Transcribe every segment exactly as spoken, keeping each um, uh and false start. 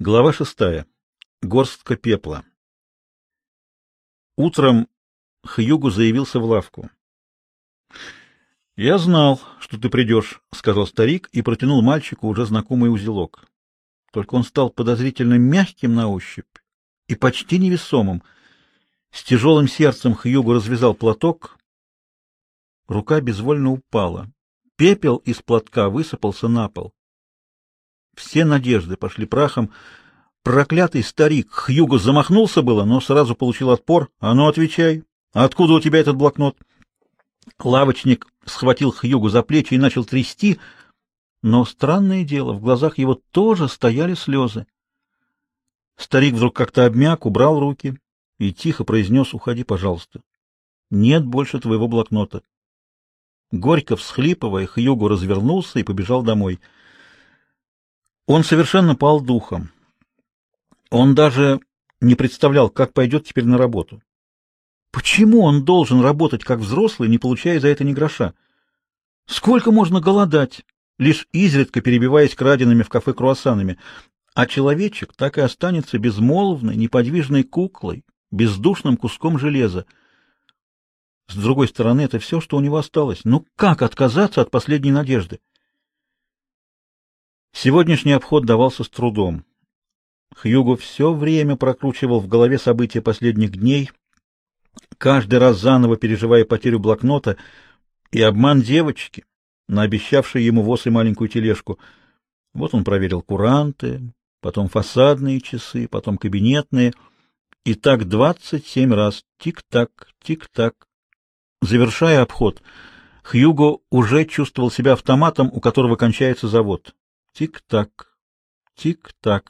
Глава шестая. Горстка пепла. Утром Хьюго заявился в лавку. — Я знал, что ты придешь, — сказал старик и протянул мальчику уже знакомый узелок. Только он стал подозрительно мягким на ощупь и почти невесомым. С тяжелым сердцем Хьюго развязал платок. Рука безвольно упала. Пепел из платка высыпался на пол. Все надежды пошли прахом. Проклятый старик! Хьюго замахнулся было, но сразу получил отпор. — А ну, отвечай! Откуда у тебя этот блокнот? Лавочник схватил Хьюго за плечи и начал трясти, но, странное дело, в глазах его тоже стояли слезы. Старик вдруг как-то обмяк, убрал руки и тихо произнес: — Уходи, пожалуйста. Нет больше твоего блокнота. Горько всхлипывая, Хьюго развернулся и побежал домой. Он совершенно пал духом. Он даже не представлял, как пойдет теперь на работу. Почему он должен работать как взрослый, не получая за это ни гроша? Сколько можно голодать, лишь изредка перебиваясь краденными в кафе круассанами, а человечек так и останется безмолвной, неподвижной куклой, бездушным куском железа. С другой стороны, это все, что у него осталось. Ну как отказаться от последней надежды? Сегодняшний обход давался с трудом. Хьюго все время прокручивал в голове события последних дней, каждый раз заново переживая потерю блокнота и обман девочки, наобещавшей ему воз и маленькую тележку. Вот он проверил куранты, потом фасадные часы, потом кабинетные, и так двадцать семь раз. Тик-так, тик-так. Завершая обход, Хьюго уже чувствовал себя автоматом, у которого кончается завод. Тик-так, тик-так.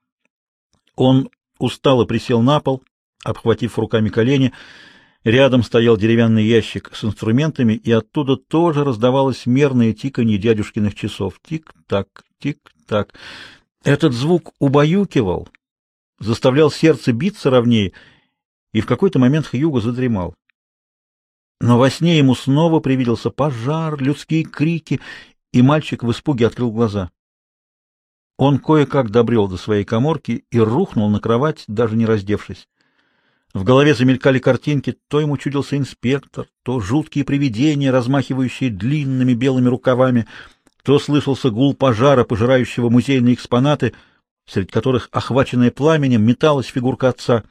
Он устало присел на пол, обхватив руками колени. Рядом стоял деревянный ящик с инструментами, и оттуда тоже раздавалось мерное тиканье дядюшкиных часов. Тик-так, тик-так. Этот звук убаюкивал, заставлял сердце биться ровнее, и в какой-то момент Хьюго задремал. Но во сне ему снова привиделся пожар, людские крики, и мальчик в испуге открыл глаза. Он кое-как добрел до своей каморки и рухнул на кровать, даже не раздевшись. В голове замелькали картинки, то ему чудился инспектор, то жуткие привидения, размахивающие длинными белыми рукавами, то слышался гул пожара, пожирающего музейные экспонаты, среди которых, охваченная пламенем, металась фигурка отца.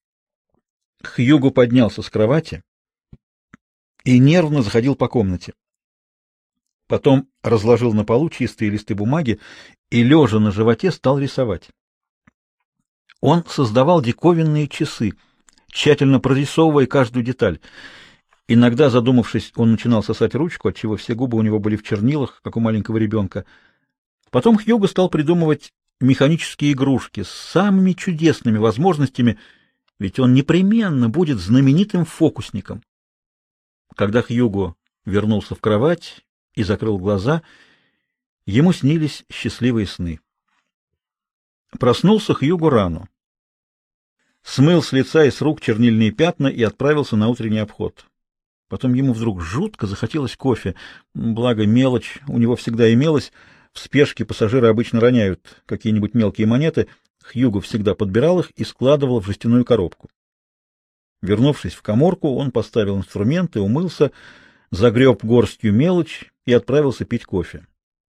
Хьюго поднялся с кровати и нервно заходил по комнате. Потом разложил на полу чистые листы бумаги и, лежа на животе, стал рисовать. Он создавал диковинные часы, тщательно прорисовывая каждую деталь. Иногда, задумавшись, он начинал сосать ручку, отчего все губы у него были в чернилах, как у маленького ребенка. Потом Хьюго стал придумывать механические игрушки с самыми чудесными возможностями, ведь он непременно будет знаменитым фокусником. Когда Хьюго вернулся в кровать и закрыл глаза, ему снились счастливые сны. Проснулся Хьюго рано. Смыл с лица и с рук чернильные пятна и отправился на утренний обход. Потом ему вдруг жутко захотелось кофе. Благо, мелочь у него всегда имелась. В спешке пассажиры обычно роняют какие-нибудь мелкие монеты. Хьюго всегда подбирал их и складывал в жестяную коробку. Вернувшись в каморку, он поставил инструменты, умылся, загреб горстью мелочь и отправился пить кофе.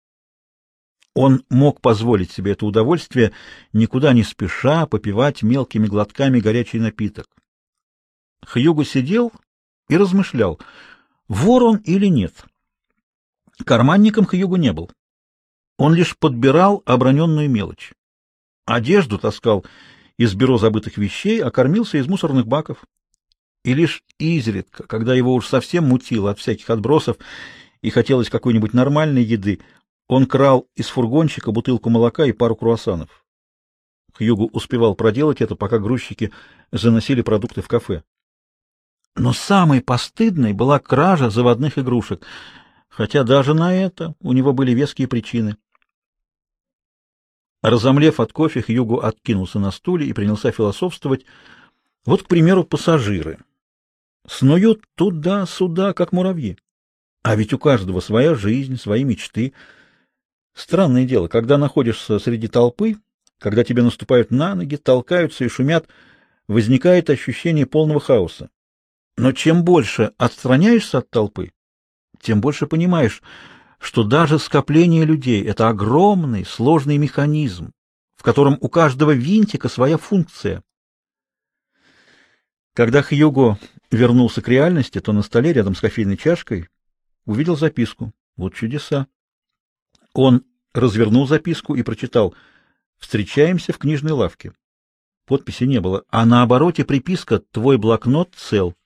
Он мог позволить себе это удовольствие, никуда не спеша попивать мелкими глотками горячий напиток. Хьюго сидел и размышлял, вор он или нет. Карманником Хьюго не был. Он лишь подбирал оброненную мелочь. Одежду таскал из бюро забытых вещей, а кормился из мусорных баков. И лишь изредка, когда его уж совсем мутило от всяких отбросов и хотелось какой-нибудь нормальной еды, он крал из фургончика бутылку молока и пару круассанов. Хьюго успевал проделать это, пока грузчики заносили продукты в кафе. Но самой постыдной была кража заводных игрушек, хотя даже на это у него были веские причины. Разомлев от кофе, Хьюго откинулся на стуле и принялся философствовать. Вот, к примеру, пассажиры. Снуют туда-сюда, как муравьи. А ведь у каждого своя жизнь, свои мечты. Странное дело, когда находишься среди толпы, Когда тебе наступают на ноги, толкаются и шумят, возникает ощущение полного хаоса. Но чем больше отстраняешься от толпы, тем больше понимаешь, что даже скопление людей — это огромный, сложный механизм, в котором у каждого винтика своя функция. Когда Хьюго вернулся к реальности, то на столе рядом с кофейной чашкой увидел записку. Вот чудеса. Он развернул записку и прочитал: «Встречаемся в книжной лавке». Подписи не было, а на обороте приписка: «Твой блокнот цел».